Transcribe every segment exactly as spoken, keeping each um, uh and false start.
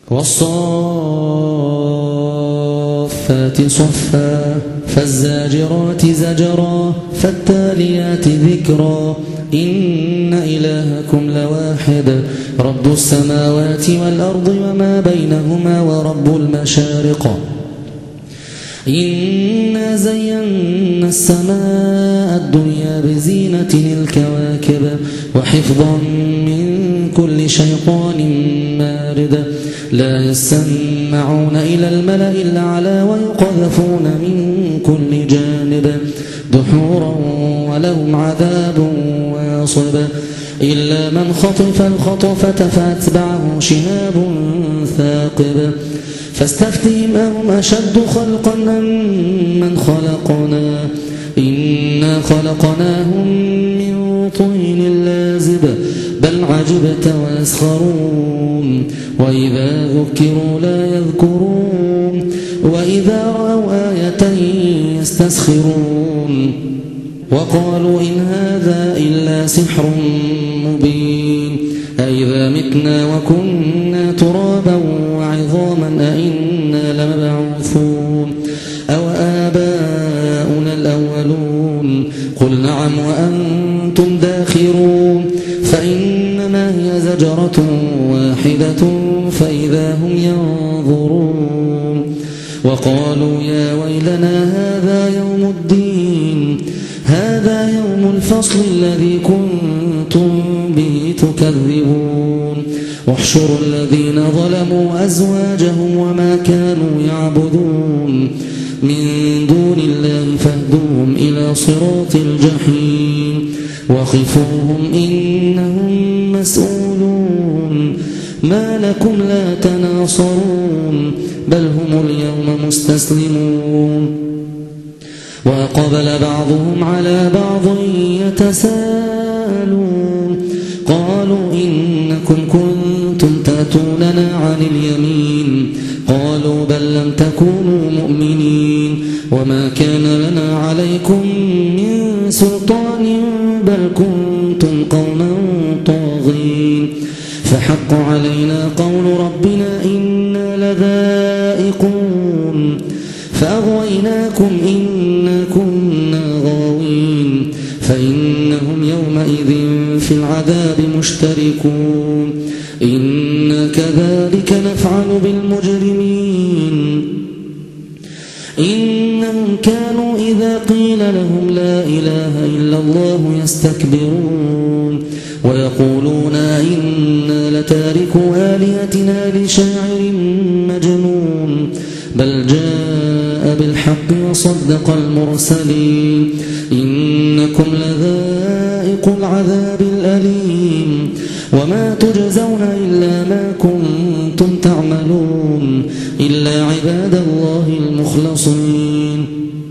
والصافات صفا فالزاجرات زجرا فالتاليات ذكرا إن إلهكم لواحد رب السماوات والأرض وما بينهما ورب المشارق إنا زينا السماء الدنيا بزينة الكواكب وحفظا من كل شيطان مارد لا يسمعون إلى الملأ الأعلى ويقذفون من كل جانب دحورا ولهم عذاب واصب إلا من خطف الخطفة فأتبعه شهاب ثاقب فاستفتهم أهم أشد خلقا أم من خلقنا إنا خلقناهم من طين لازب بل عجبت ويسخرون وإذا ذكروا لا يذكرون وإذا رأوا آية يستسخرون وقالوا إن هذا إلا سحر مبين أئذا متنا وكنا ترابا وعظاما أئنا لمبعوثون أو آباؤنا الأولون قل نعم وأنتم داخرون فإنما هي زجرة واحدة فإذا هم ينظرون وقالوا يا ويلنا هذا يوم الدين هذا يوم الفصل الذي كنتم به تكذبون واحشروا الذين ظلموا أزواجهم وما كانوا يعبدون من دون الله فاهدوهم إلى صراط الجحيم وخفوهم إنهم مسؤولون ما لكم لا تناصرون بل هم اليوم مستسلمون وأقبل بعضهم على بعض يتساءلون قالوا إنكم كنتم تأتوننا عن اليمين قالوا بل لم تكونوا مؤمنين وما كان لنا عليكم من سلطان بل كنتم قوما طاغين فحق علينا قول ربنا إنا لذائقون فأغويناكم إنا كنا غاوين فإنهم يومئذ في العذاب مشتركون إنا كذلك نفعل بالمجرمين إنهم كانوا إذا قيل لهم لا إله إلا الله يستكبرون ويقولون إنا لتاركو آلهتنا لشاعر مجنون بل جاء بالحق وصدق المرسلين إنكم لذائق العذاب الأليم وما تجزون إلا ما كنتم تعملون إلا عباد الله المخلصين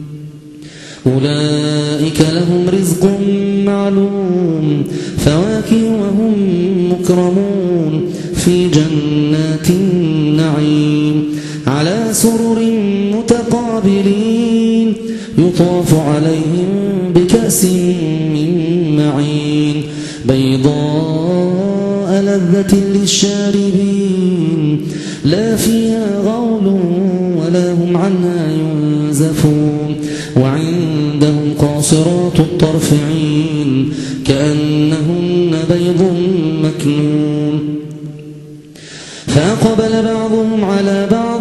أولئك لهم رزق معلوم فواكه وهم مكرمون في جنات النعيم على سرر متقابلين يطاف عليهم بكأس من معين بيضاء لذة للشاربين لا فيها غول ولا هم عنها ينزفون وعندهم قاصرات الطرف عين كأنهن بيض مكنون فأقبل بعضهم على بعض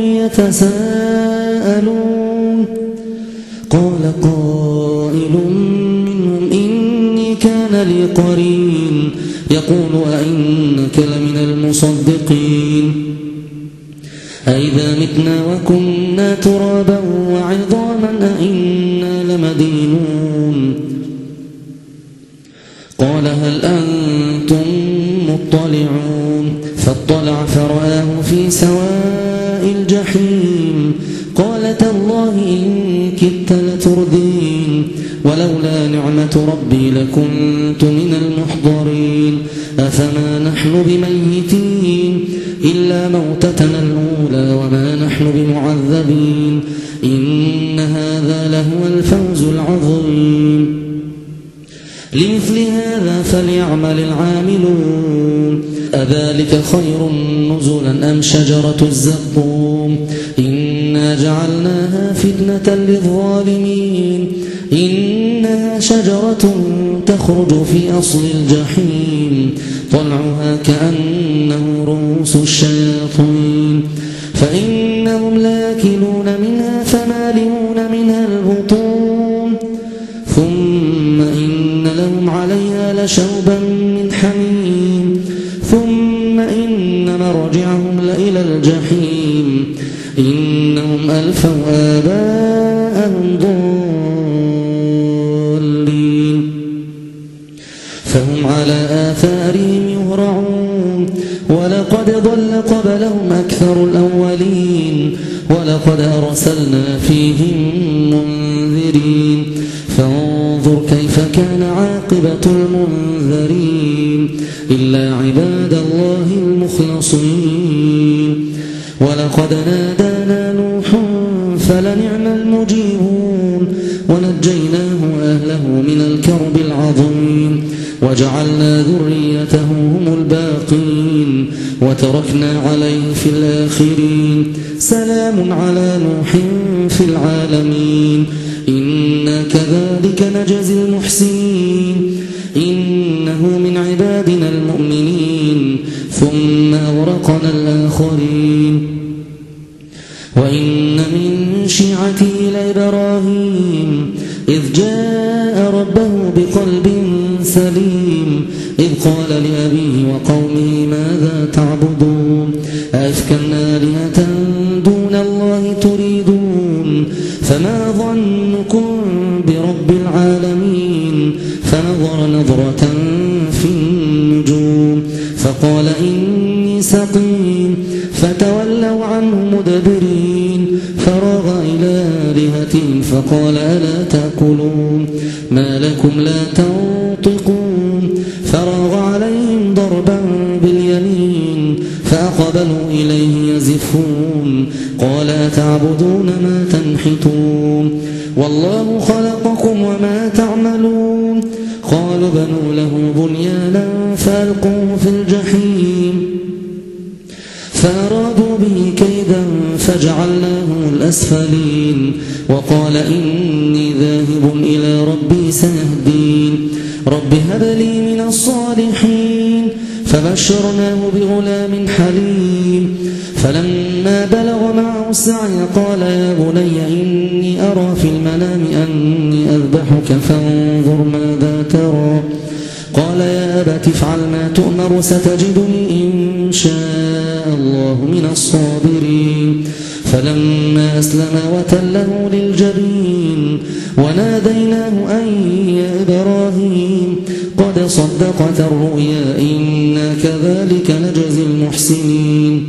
يتساءلون قال قائل منهم إني كان لي قرين يقول أئنك لمن المصدقين أئذا متنا وكنا ترابا وعظاما أئنا لمدينون قال هل أنتم مطلعون فاطلع فرآه في سواء الجحيم قال تالله إن كدت لتردين ولولا نعمة ربي لكنت من المحضرين أفما نحن بميتين إلا موتتنا الأولى وما نحن بمعذبين إن هذا لهو الفوز العظيم لمثل هذا فليعمل العاملون أذلك خير نزلا أم شجرة الزقوم إنا جعلناها فتنة للظالمين إنها شجرة تخرج في أصل الجحيم طلعها كأنه رؤوس الشياطين فإنهم لاكلون منها فمالئون منها البطون ثم إن لهم عليها لشوبا من حميم ثم إن مرجعهم لإلى الجحيم إنهم ألفوا آباءهم ضالين فهم على آثارهم يهرعون ولقد ضل قبلهم أكثر الأولين ولقد أرسلنا فيهم منذرين فانظر كيف كان عاقبة المنذرين إلا عباد الله المخلصين ولقد نادانا نوح فلنعم المجيبون ونجيناه أهله من الكرب العظيم وجعلنا ذريته هم الباقين وتركنا عليه في الآخرين سلام على نوح في العالمين إنا كذلك نجزي المحسنين إنه من عبادنا المؤمنين ثم أغرقنا الآخرين وإن من شيعته لإبراهيم إذ جاء ربه بقلب سليم إذ قال لأبيه وقومه ماذا تعبدون أئفكا آلهة دون الله تريدون فما ظنكم برب العالمين فنظر نظرة في النجوم فقال إني سقيم فتولوا عنه مدبرين فراغ إلى آلهتهم فقال ألا تأكلون ما لكم لا تنطقون فراغ عليهم ضربا باليمين فأقبلوا إليه يزفون قال أتعبدون ما تنحتون والله خلقكم وما تعملون قالوا بنوا له بنيانا فألقوه في الجحيم فأرادوا به كيدا فجعلناهم الأسفلين وقال إني ذاهب إلى ربي سيهدين رب هب لي من الصالحين فبشرناه بغلام حليم فلما بلغ معه السعي قال يا بني إني أرى في المنام أني أذبحك فانظر ماذا ترى قال يا أبت افعل ما تؤمر ستجدني إن شاء الله من الصابرين فلما أسلم وتله للجبين وناديناه أن يا إبراهيم قد صدقت الرؤيا إنا كذلك نجزي المحسنين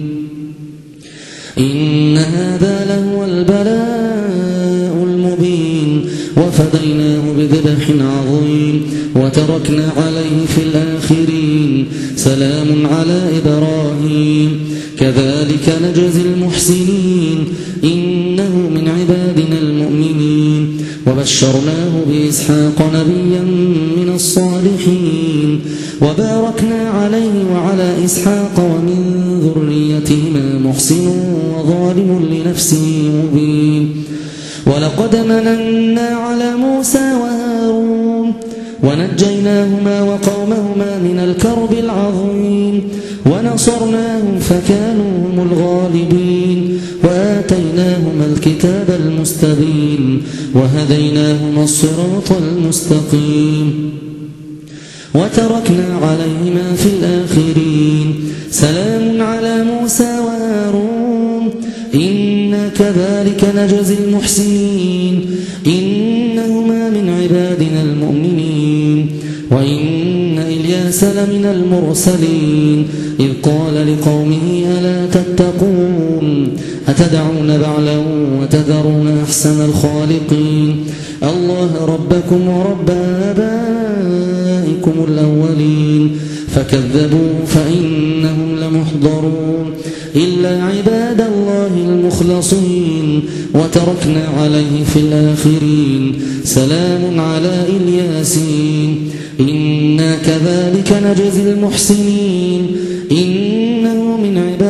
إن هذا لهو البلاء المبين وفديناه بذبح عظيم وتركنا عليه في الآخرين سلام على إبراهيم كذلك نجزي المحسنين إنه من عبادنا المؤمنين وبشرناه بإسحاق نبيا من الصالحين وباركنا عليه وعلى إسحاق ومن ذريتهما محسن وظالم لنفسه مبين ولقد مننا على موسى وهارون ونجيناهما وقومهما من الكرب العظيم ونصرناهم فكانوا هم الغالبين وآتيناهما الكتاب المستبين وهديناهما الصراط المستقيم وتركنا عليهما في الآخرين سلام على موسى وهارون إنا كذلك نجزي المحسنين إنهما من عبادنا المؤمنين وإن إلياس لمن المرسلين إذ قال لقومه ألا تتقون أتدعون بعلا وتذرون أحسن الخالقين الله ربكم ورب آبائكم الأولين فكذبوا فإنهم لمحضرون إلا عباد الله المخلصين وتركنا عليه في الآخرين سلام على الياسين إنا كذلك نجزي المحسنين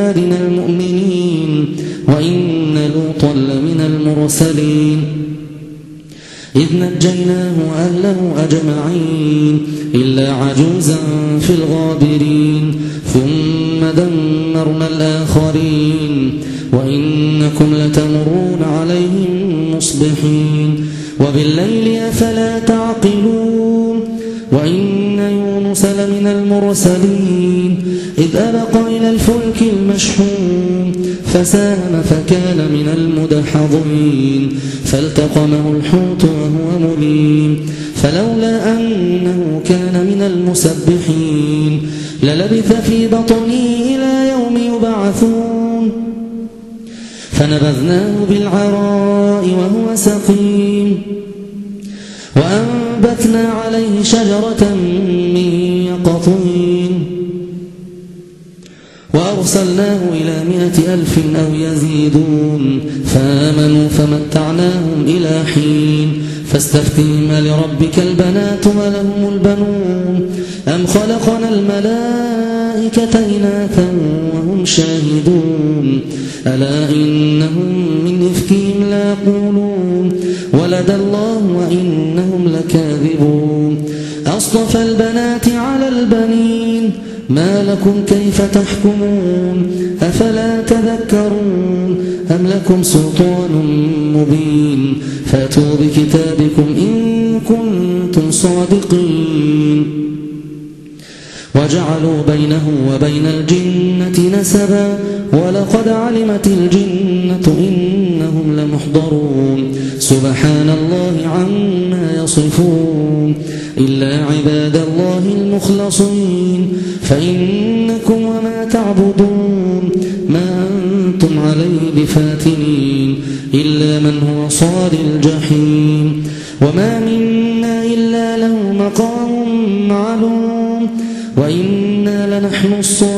عبادنا المؤمنين وإن لوطا لمن المرسلين إذ نجيناه وأهله أجمعين إلا عجوزا في الغابرين ثم دمرنا الآخرين وإنكم لتمرون عليهم مصبحين وبالليل أفلا تعقلون وإن يونس لمن المرسلين إذ أبق إلى الفلك المشحون فساهم فكان من المدحضين فالتقمه الحوت وهو مليم فلولا أنه كان من المسبحين للبث في بطنه إلى يوم يبعثون فنبذناه بالعراء وهو سقيم وأنبتنا عليه شجرة من يقطين وأرسلناه إلى مائة ألف أو يزيدون فآمنوا فمتعناهم إلى حين فاستفتهم لربك البنات ولهم البنون أم خلقنا الملائكة إناثا وهم شاهدون ألا إنهم من إفكهم لا يقولون ولد الله وإنهم لكاذبون أصطفى البنات على البنين ما لكم كيف تحكمون أفلا تذكرون أم لكم سلطان مبين فأتوا بكتابكم إن كنتم صادقين وجعلوا بينه وبين الجنة نسبا ولقد علمت الجنة إنهم لمحضرون سبحان الله عما يصفون إلا عباد الله المخلصين فإنكم وما تعبدون ما أنتم عليه بفاتنين إلا من هو صال الجحيم وما منا إلا له مقام معلوم وإنا لنحن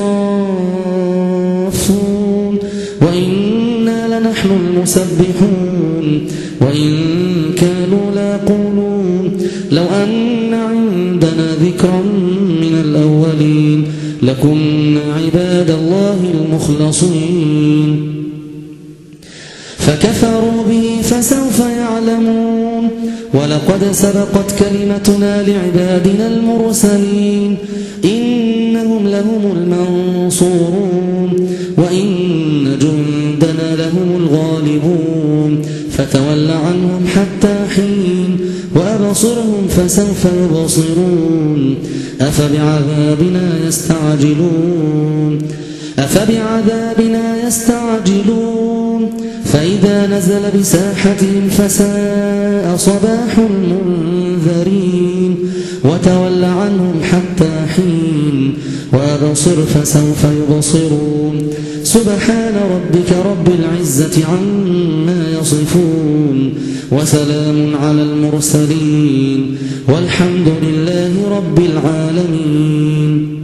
الصافون وإنا لنحن المسبحون وإن كانوا ليقولون لو أن عندنا ذكرا من الأولين لكنا عباد الله المخلصين فكفروا به فسوف يعلمون ولقد سبقت كلمتنا لعبادنا المرسلين إنهم لهم المنصورون وإن جندنا لهم الغالبون فتول عنهم حتى حين وأبصرهم فسوف يبصرون أفبعذابنا يستعجلون أفبعذابنا يستعجلون فإذا نزل بساحتهم فساء صباح المنذرين وتول عنهم حتى حين وأبصر فسوف يبصرون سبحان ربك رب العزة عما يصفون وسلام على المرسلين والحمد لله رب العالمين.